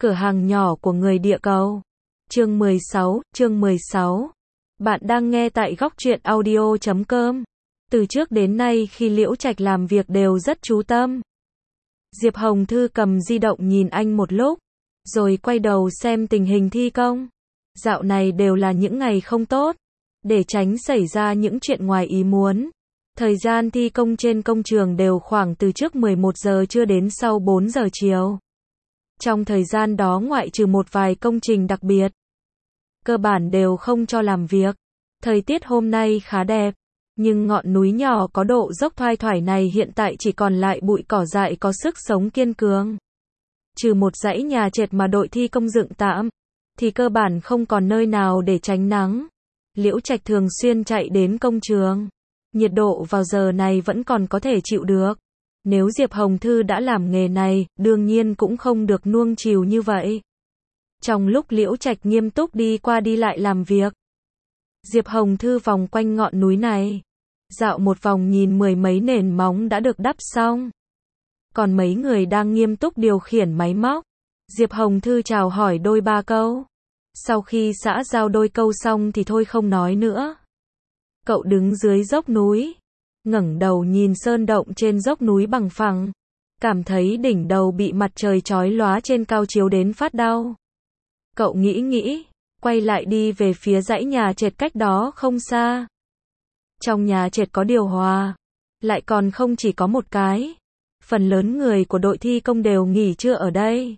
Cửa hàng nhỏ của người địa cầu. Chương 16. Bạn đang nghe tại góc truyện audio.com. Từ trước đến nay khi Liễu Trạch làm việc đều rất chú tâm. Diệp Hồng Thư cầm di động nhìn anh một lúc, rồi quay đầu xem tình hình thi công. Dạo này đều là những ngày không tốt, để tránh xảy ra những chuyện ngoài ý muốn. Thời gian thi công trên công trường đều khoảng từ trước 11 giờ trưa đến sau 4 giờ chiều. Trong thời gian đó ngoại trừ một vài công trình đặc biệt, cơ bản đều không cho làm việc. Thời tiết hôm nay khá đẹp, nhưng ngọn núi nhỏ có độ dốc thoai thoải này hiện tại chỉ còn lại bụi cỏ dại có sức sống kiên cường. Trừ một dãy nhà trệt mà đội thi công dựng tạm, thì cơ bản không còn nơi nào để tránh nắng. Liễu Trạch thường xuyên chạy đến công trường. Nhiệt độ vào giờ này vẫn còn có thể chịu được. Nếu Diệp Hồng Thư đã làm nghề này, đương nhiên cũng không được nuông chiều như vậy. Trong lúc Liễu Trạch nghiêm túc đi qua đi lại làm việc, Diệp Hồng Thư vòng quanh ngọn núi này, dạo một vòng nhìn mười mấy nền móng đã được đắp xong. Còn mấy người đang nghiêm túc điều khiển máy móc. Diệp Hồng Thư chào hỏi đôi ba câu. Sau khi xã giao đôi câu xong thì thôi không nói nữa. Cậu đứng dưới dốc núi, ngẩng đầu nhìn sơn động trên dốc núi bằng phẳng, cảm thấy đỉnh đầu bị mặt trời chói lóa trên cao chiếu đến phát đau. Cậu nghĩ, quay lại đi về phía dãy nhà trệt cách đó không xa. Trong nhà trệt có điều hòa, lại còn không chỉ có một cái. Phần lớn người của đội thi công đều nghỉ trưa ở đây.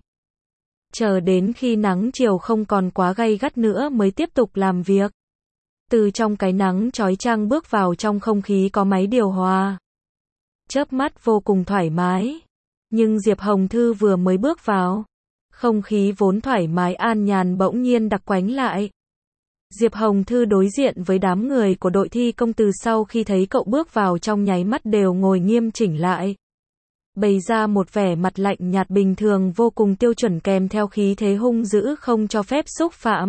Chờ đến khi nắng chiều không còn quá gay gắt nữa mới tiếp tục làm việc. Từ trong cái nắng chói chang bước vào trong không khí có máy điều hòa, chớp mắt vô cùng thoải mái. Nhưng Diệp Hồng Thư vừa mới bước vào, không khí vốn thoải mái an nhàn bỗng nhiên đặc quánh lại. Diệp Hồng Thư đối diện với đám người của đội thi công từ sau khi thấy cậu bước vào trong nháy mắt đều ngồi nghiêm chỉnh lại, bày ra một vẻ mặt lạnh nhạt bình thường vô cùng tiêu chuẩn kèm theo khí thế hung dữ không cho phép xúc phạm.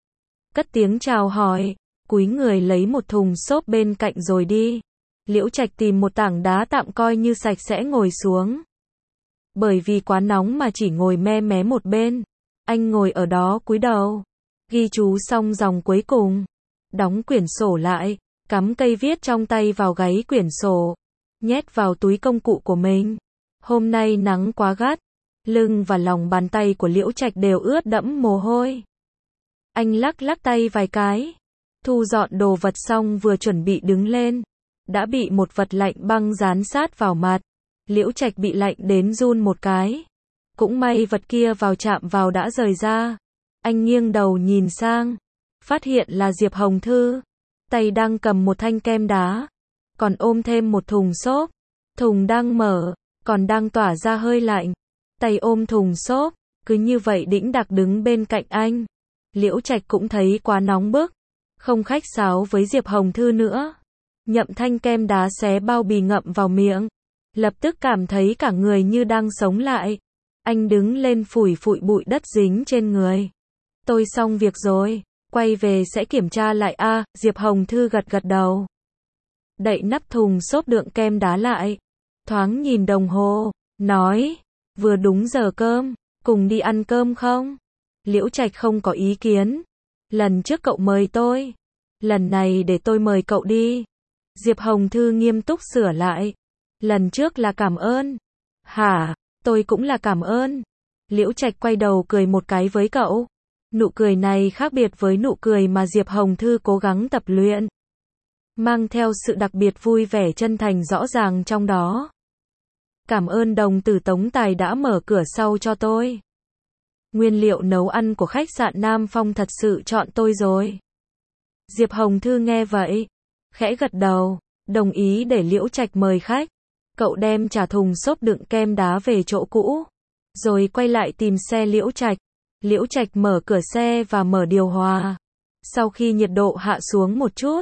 Cất tiếng chào hỏi, cúi người lấy một thùng xốp bên cạnh rồi đi. Liễu Trạch tìm một tảng đá tạm coi như sạch sẽ ngồi xuống. Bởi vì quá nóng mà chỉ ngồi me mé một bên. Anh ngồi ở đó cúi đầu, ghi chú xong dòng cuối cùng, đóng quyển sổ lại, cắm cây viết trong tay vào gáy quyển sổ, nhét vào túi công cụ của mình. Hôm nay nắng quá gắt, lưng và lòng bàn tay của Liễu Trạch đều ướt đẫm mồ hôi. Anh lắc tay vài cái, thu dọn đồ vật xong vừa chuẩn bị đứng lên, đã bị một vật lạnh băng dán sát vào mặt. Liễu Trạch bị lạnh đến run một cái. Cũng may vật kia chạm vào đã rời ra. Anh nghiêng đầu nhìn sang, phát hiện là Diệp Hồng Thư, tay đang cầm một thanh kem đá, còn ôm thêm một thùng xốp. Thùng đang mở, còn đang tỏa ra hơi lạnh. Tay ôm thùng xốp, cứ như vậy đĩnh đạc đứng bên cạnh anh. Liễu Trạch cũng thấy quá nóng bức, không khách sáo với Diệp Hồng Thư nữa. Nhậm thanh kem đá xé bao bì ngậm vào miệng, lập tức cảm thấy cả người như đang sống lại. Anh đứng lên phủi bụi đất dính trên người. Tôi xong việc rồi, quay về sẽ kiểm tra lại a. Diệp Hồng Thư gật đầu. Đậy nắp thùng xốp đựng kem đá lại, thoáng nhìn đồng hồ, nói, vừa đúng giờ cơm, cùng đi ăn cơm không? Liễu Trạch không có ý kiến. Lần trước cậu mời tôi, lần này để tôi mời cậu đi. Diệp Hồng Thư nghiêm túc sửa lại. Lần trước là cảm ơn. Hả, tôi cũng là cảm ơn. Liễu Trạch quay đầu cười một cái với cậu. Nụ cười này khác biệt với nụ cười mà Diệp Hồng Thư cố gắng tập luyện, mang theo sự đặc biệt vui vẻ chân thành rõ ràng trong đó. Cảm ơn đồng tử Tống Tài đã mở cửa sau cho tôi. Nguyên liệu nấu ăn của khách sạn Nam Phong thật sự chọn tôi rồi. Diệp Hồng Thư nghe vậy, khẽ gật đầu, đồng ý để Liễu Trạch mời khách. Cậu đem trả thùng xốp đựng kem đá về chỗ cũ, rồi quay lại tìm xe Liễu Trạch. Liễu Trạch mở cửa xe và mở điều hòa. Sau khi nhiệt độ hạ xuống một chút,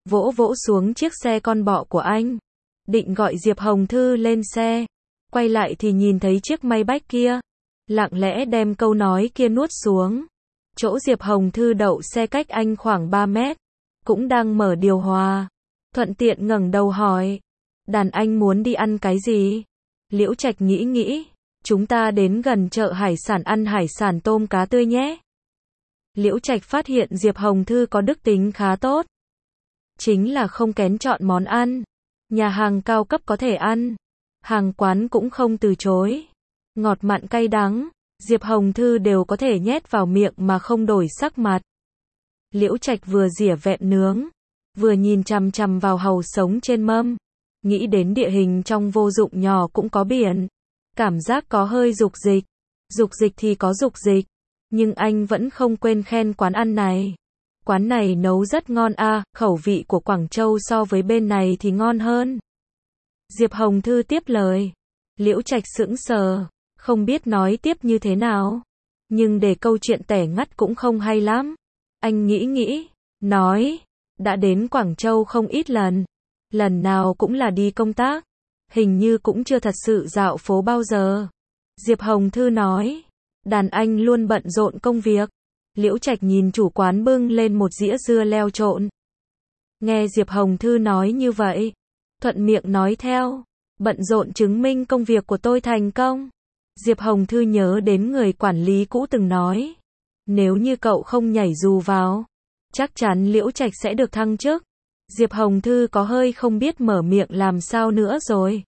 vỗ xuống chiếc xe con bọ của anh, định gọi Diệp Hồng Thư lên xe. Quay lại thì nhìn thấy chiếc Maybach kia, lặng lẽ đem câu nói kia nuốt xuống. Chỗ Diệp Hồng Thư đậu xe cách anh khoảng 3 mét, cũng đang mở điều hòa. Thuận tiện ngẩng đầu hỏi, đàn anh muốn đi ăn cái gì? Liễu Trạch nghĩ, Chúng ta đến gần chợ hải sản ăn hải sản tôm cá tươi nhé. Liễu Trạch phát hiện Diệp Hồng Thư có đức tính khá tốt. Chính là không kén chọn món ăn. Nhà hàng cao cấp có thể ăn. Hàng quán cũng không từ chối. Ngọt mặn cay đắng, Diệp Hồng Thư đều có thể nhét vào miệng mà không đổi sắc mặt. Liễu Trạch vừa rỉa vẹm nướng, vừa nhìn chằm chằm vào hàu sống trên mâm. Nghĩ đến địa hình trong vô dụng nhỏ cũng có biển. Cảm giác có hơi dục dịch. Dục dịch thì có dục dịch. Nhưng anh vẫn không quên khen quán ăn này. Quán này nấu rất ngon a, khẩu vị của Quảng Châu so với bên này thì ngon hơn. Diệp Hồng Thư tiếp lời. Liễu Trạch sững sờ, không biết nói tiếp như thế nào. Nhưng để câu chuyện tẻ ngắt cũng không hay lắm. Anh nghĩ, nói, đã đến Quảng Châu không ít lần. Lần nào cũng là đi công tác. Hình như cũng chưa thật sự dạo phố bao giờ. Diệp Hồng Thư nói. Đàn anh luôn bận rộn công việc. Liễu Trạch nhìn chủ quán bưng lên một dĩa dưa leo trộn. Nghe Diệp Hồng Thư nói như vậy, thuận miệng nói theo. Bận rộn chứng minh công việc của tôi thành công. Diệp Hồng Thư nhớ đến người quản lý cũ từng nói. Nếu như cậu không nhảy dù vào, chắc chắn Liễu Trạch sẽ được thăng chức. Diệp Hồng Thư có hơi không biết mở miệng làm sao nữa rồi.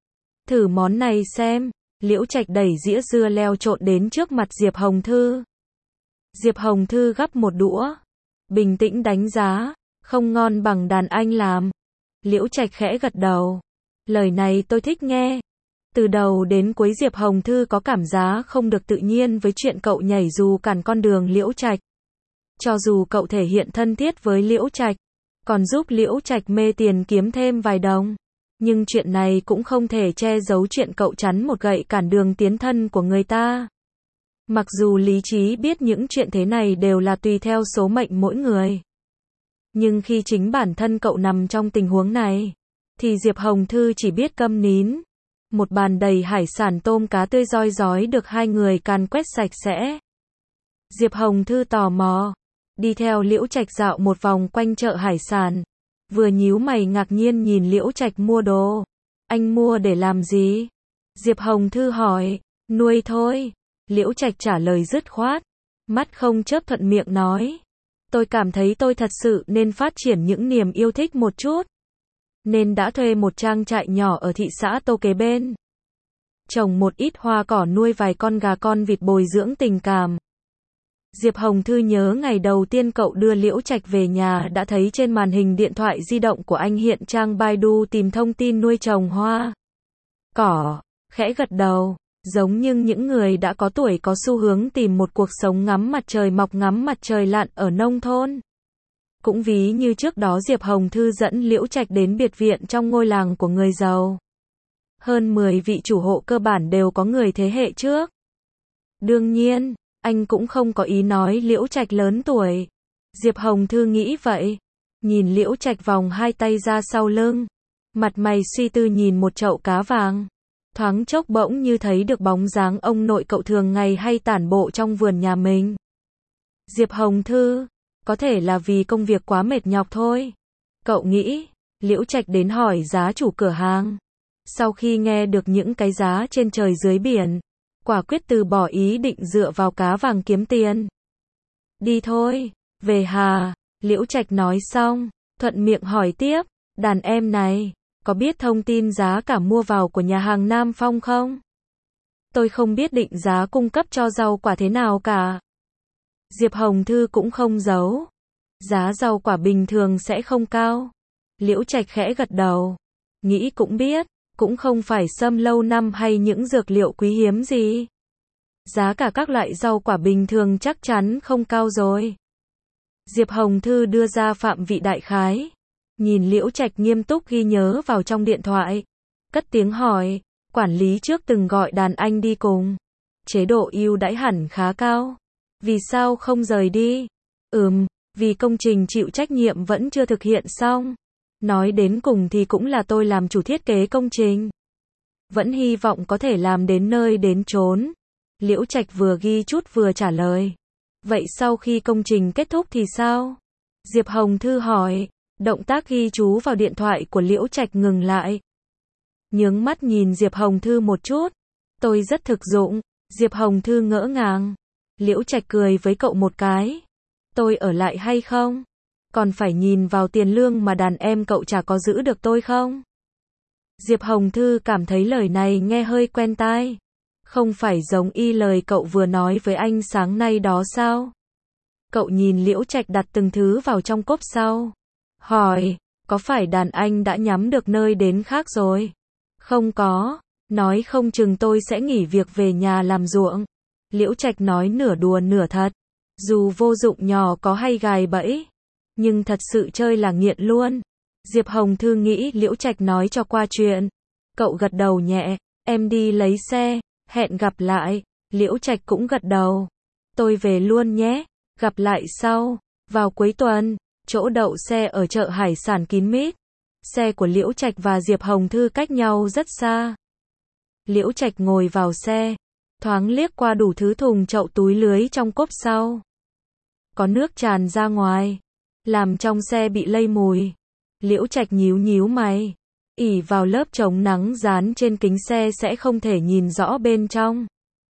Thử món này xem. Liễu Trạch đẩy dĩa dưa leo trộn đến trước mặt Diệp Hồng Thư. Diệp Hồng Thư gắp một đũa. Bình tĩnh đánh giá. Không ngon bằng đàn anh làm. Liễu Trạch khẽ gật đầu. Lời này tôi thích nghe. Từ đầu đến cuối Diệp Hồng Thư có cảm giác không được tự nhiên với chuyện cậu nhảy dù cản con đường Liễu Trạch. Cho dù cậu thể hiện thân thiết với Liễu Trạch, còn giúp Liễu Trạch mê tiền kiếm thêm vài đồng. Nhưng chuyện này cũng không thể che giấu chuyện cậu chắn một gậy cản đường tiến thân của người ta. Mặc dù lý trí biết những chuyện thế này đều là tùy theo số mệnh mỗi người. Nhưng khi chính bản thân cậu nằm trong tình huống này, thì Diệp Hồng Thư chỉ biết câm nín. Một bàn đầy hải sản tôm cá tươi roi rói được hai người càn quét sạch sẽ. Diệp Hồng Thư tò mò, đi theo Liễu Trạch dạo một vòng quanh chợ hải sản. Vừa nhíu mày ngạc nhiên nhìn Liễu Trạch mua đồ. Anh mua để làm gì? Diệp Hồng Thư hỏi. Nuôi thôi. Liễu Trạch trả lời dứt khoát. Mắt không chớp thuận miệng nói. Tôi cảm thấy tôi thật sự nên phát triển những niềm yêu thích một chút. Nên đã thuê một trang trại nhỏ ở thị xã Tô kế bên. Trồng một ít hoa cỏ, nuôi vài con gà con vịt, bồi dưỡng tình cảm. Diệp Hồng Thư nhớ ngày đầu tiên cậu đưa Liễu Trạch về nhà đã thấy trên màn hình điện thoại di động của anh hiện trang Baidu tìm thông tin nuôi trồng hoa cỏ, khẽ gật đầu, giống như những người đã có tuổi có xu hướng tìm một cuộc sống ngắm mặt trời mọc ngắm mặt trời lặn ở nông thôn. Cũng ví như trước đó Diệp Hồng Thư dẫn Liễu Trạch đến biệt viện trong ngôi làng của người giàu. Hơn 10 vị chủ hộ cơ bản đều có người thế hệ trước. Đương nhiên, anh cũng không có ý nói Liễu Trạch lớn tuổi. Diệp Hồng Thư nghĩ vậy. Nhìn Liễu Trạch vòng hai tay ra sau lưng. Mặt mày suy tư nhìn một chậu cá vàng. Thoáng chốc bỗng như thấy được bóng dáng ông nội cậu thường ngày hay tản bộ trong vườn nhà mình. Diệp Hồng Thư, có thể là vì công việc quá mệt nhọc thôi. Cậu nghĩ. Liễu Trạch đến hỏi giá chủ cửa hàng. Sau khi nghe được những cái giá trên trời dưới biển, quả quyết từ bỏ ý định dựa vào cá vàng kiếm tiền. Đi thôi, về hà. Liễu Trạch nói xong, thuận miệng hỏi tiếp, đàn em này, có biết thông tin giá cả mua vào của nhà hàng Nam Phong không? Tôi không biết định giá cung cấp cho rau quả thế nào cả. Diệp Hồng Thư cũng không giấu. Giá rau quả bình thường sẽ không cao. Liễu Trạch khẽ gật đầu. Nghĩ cũng biết, cũng không phải sâm lâu năm hay những dược liệu quý hiếm gì. Giá cả các loại rau quả bình thường chắc chắn không cao rồi. Diệp Hồng Thư đưa ra phạm vị đại khái. Nhìn Liễu Trạch nghiêm túc ghi nhớ vào trong điện thoại. Cất tiếng hỏi, quản lý trước từng gọi đàn anh đi cùng. Chế độ ưu đãi hẳn khá cao. Vì sao không rời đi? Vì công trình chịu trách nhiệm vẫn chưa thực hiện xong. Nói đến cùng thì cũng là tôi làm chủ thiết kế công trình. Vẫn hy vọng có thể làm đến nơi đến chốn. Liễu Trạch vừa ghi chút vừa trả lời. Vậy sau khi công trình kết thúc thì sao? Diệp Hồng Thư hỏi. Động tác ghi chú vào điện thoại của Liễu Trạch ngừng lại. Nhướng mắt nhìn Diệp Hồng Thư một chút. Tôi rất thực dụng. Diệp Hồng Thư ngỡ ngàng. Liễu Trạch cười với cậu một cái. Tôi ở lại hay không? Còn phải nhìn vào tiền lương mà đàn em cậu chả có giữ được tôi không? Diệp Hồng Thư cảm thấy lời này nghe hơi quen tai. Không phải giống y lời cậu vừa nói với anh sáng nay đó sao? Cậu nhìn Liễu Trạch đặt từng thứ vào trong cốp sau. Hỏi, có phải đàn anh đã nhắm được nơi đến khác rồi? Không có, nói không chừng tôi sẽ nghỉ việc về nhà làm ruộng. Liễu Trạch nói nửa đùa nửa thật. Dù vô dụng nhỏ có hay gài bẫy, nhưng thật sự chơi là nghiện luôn. Diệp Hồng Thư nghĩ Liễu Trạch nói cho qua chuyện. Cậu gật đầu nhẹ, em đi lấy xe, hẹn gặp lại. Liễu Trạch cũng gật đầu. Tôi về luôn nhé, gặp lại sau. Vào cuối tuần, chỗ đậu xe ở chợ hải sản kín mít. Xe của Liễu Trạch và Diệp Hồng Thư cách nhau rất xa. Liễu Trạch ngồi vào xe, thoáng liếc qua đủ thứ thùng chậu túi lưới trong cốp sau. Có nước tràn ra ngoài, làm trong xe bị lây mùi. Liễu Trạch nhíu nhíu mày, ỉ vào lớp chống nắng dán trên kính xe sẽ không thể nhìn rõ bên trong.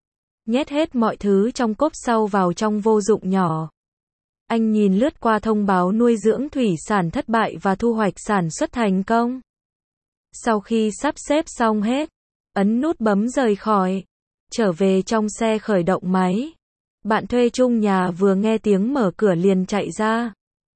Nhét hết mọi thứ trong cốp sau vào trong vô dụng nhỏ. Anh nhìn lướt qua thông báo nuôi dưỡng thủy sản thất bại và thu hoạch sản xuất thành công. Sau khi sắp xếp xong hết, ấn nút bấm rời khỏi. Trở về trong xe khởi động máy. Bạn thuê chung nhà vừa nghe tiếng mở cửa liền chạy ra.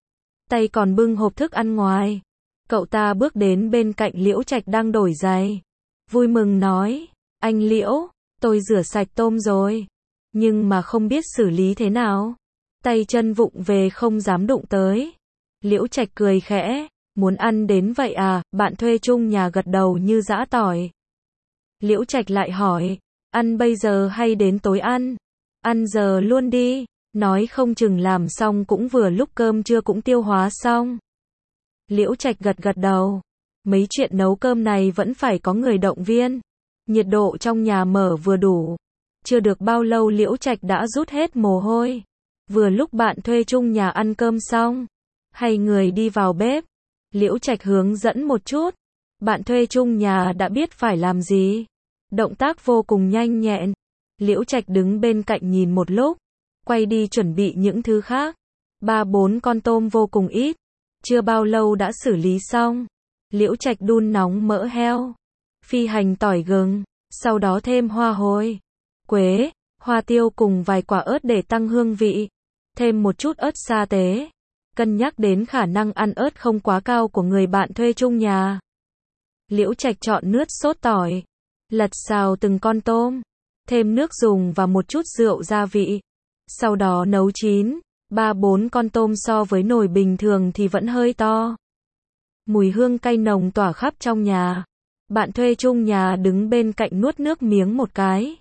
Tay còn bưng hộp thức ăn ngoài. Cậu ta bước đến bên cạnh Liễu Trạch đang đổi giày. Vui mừng nói, anh Liễu, tôi rửa sạch tôm rồi. Nhưng mà không biết xử lý thế nào. Tay chân vụng về không dám đụng tới. Liễu Trạch cười khẽ, muốn ăn đến vậy à? Bạn thuê chung nhà gật đầu như giã tỏi. Liễu Trạch lại hỏi, ăn bây giờ hay đến tối ăn? Ăn giờ luôn đi, nói không chừng làm xong cũng vừa lúc cơm trưa cũng tiêu hóa xong. Liễu Trạch gật gật đầu, mấy chuyện nấu cơm này vẫn phải có người động viên. Nhiệt độ trong nhà mở vừa đủ. Chưa được bao lâu Liễu Trạch đã rút hết mồ hôi. Vừa lúc bạn thuê chung nhà ăn cơm xong, hay người đi vào bếp. Liễu Trạch hướng dẫn một chút. Bạn thuê chung nhà đã biết phải làm gì. Động tác vô cùng nhanh nhẹn. Liễu Trạch đứng bên cạnh nhìn một lúc, quay đi chuẩn bị những thứ khác. 3-4 con tôm vô cùng ít, chưa bao lâu đã xử lý xong. Liễu Trạch đun nóng mỡ heo, phi hành tỏi gừng, sau đó thêm hoa hồi, quế, hoa tiêu cùng vài quả ớt để tăng hương vị. Thêm một chút ớt sa tế. Cân nhắc đến khả năng ăn ớt không quá cao của người bạn thuê chung nhà. Liễu Trạch chọn nước sốt tỏi, lật xào từng con tôm, thêm nước dùng và một chút rượu gia vị. Sau đó nấu chín. 3-4 con tôm so với nồi bình thường thì vẫn hơi to. Mùi hương cay nồng tỏa khắp trong nhà. Bạn thuê chung nhà đứng bên cạnh nuốt nước miếng một cái.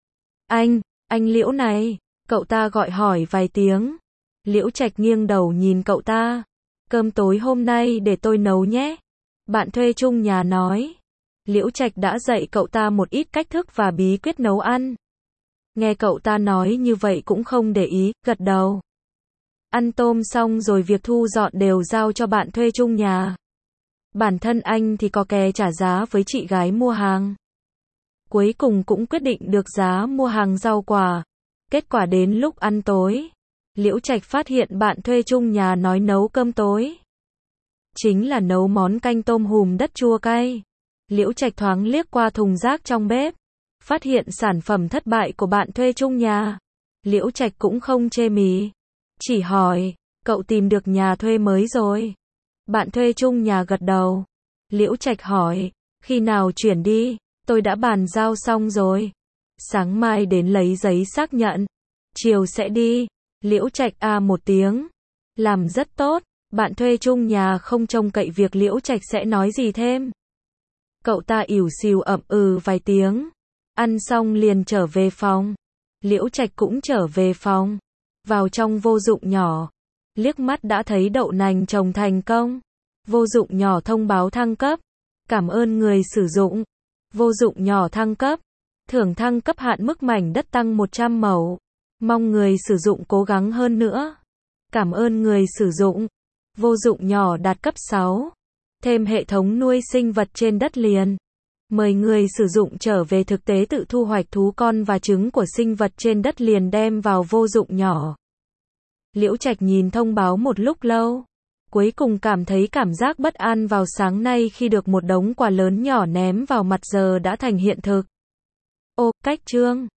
Anh Liễu này, cậu ta gọi hỏi vài tiếng. Liễu Trạch nghiêng đầu nhìn cậu ta. Cơm tối hôm nay để tôi nấu nhé. Bạn thuê chung nhà nói. Liễu Trạch đã dạy cậu ta một ít cách thức và bí quyết nấu ăn. Nghe cậu ta nói như vậy cũng không để ý, gật đầu. Ăn tôm xong rồi việc thu dọn đều giao cho bạn thuê chung nhà. Bản thân anh thì có kè trả giá với chị gái mua hàng. Cuối cùng cũng quyết định được giá mua hàng rau quả. Kết quả đến lúc ăn tối, Liễu Trạch phát hiện bạn thuê chung nhà nói nấu cơm tối. Chính là nấu món canh tôm hùm đất chua cay. Liễu Trạch thoáng liếc qua thùng rác trong bếp, phát hiện sản phẩm thất bại của bạn thuê chung nhà. Liễu Trạch cũng không chê mí, chỉ hỏi, cậu tìm được nhà thuê mới rồi? Bạn thuê chung nhà gật đầu. Liễu Trạch hỏi, khi nào chuyển đi? Tôi đã bàn giao xong rồi. Sáng mai đến lấy giấy xác nhận. Chiều sẽ đi. Liễu Trạch một tiếng. Làm rất tốt. Bạn thuê chung nhà không trông cậy việc Liễu Trạch sẽ nói gì thêm. Cậu ta ỉu xìu ậm vài tiếng. Ăn xong liền trở về phòng. Liễu Trạch cũng trở về phòng. Vào trong vô dụng nhỏ. Liếc mắt đã thấy đậu nành trồng thành công. Vô dụng nhỏ thông báo thăng cấp. Cảm ơn người sử dụng. Vô dụng nhỏ thăng cấp. Thưởng thăng cấp hạn mức mảnh đất tăng 100 mẫu. Mong người sử dụng cố gắng hơn nữa. Cảm ơn người sử dụng. Vô dụng nhỏ đạt cấp 6. Thêm hệ thống nuôi sinh vật trên đất liền. Mời người sử dụng trở về thực tế tự thu hoạch thú con và trứng của sinh vật trên đất liền đem vào vô dụng nhỏ. Liễu Trạch nhìn thông báo một lúc lâu. Cuối cùng cảm thấy cảm giác bất an vào sáng nay khi được một đống quà lớn nhỏ ném vào mặt giờ đã thành hiện thực. Ô, cách chương.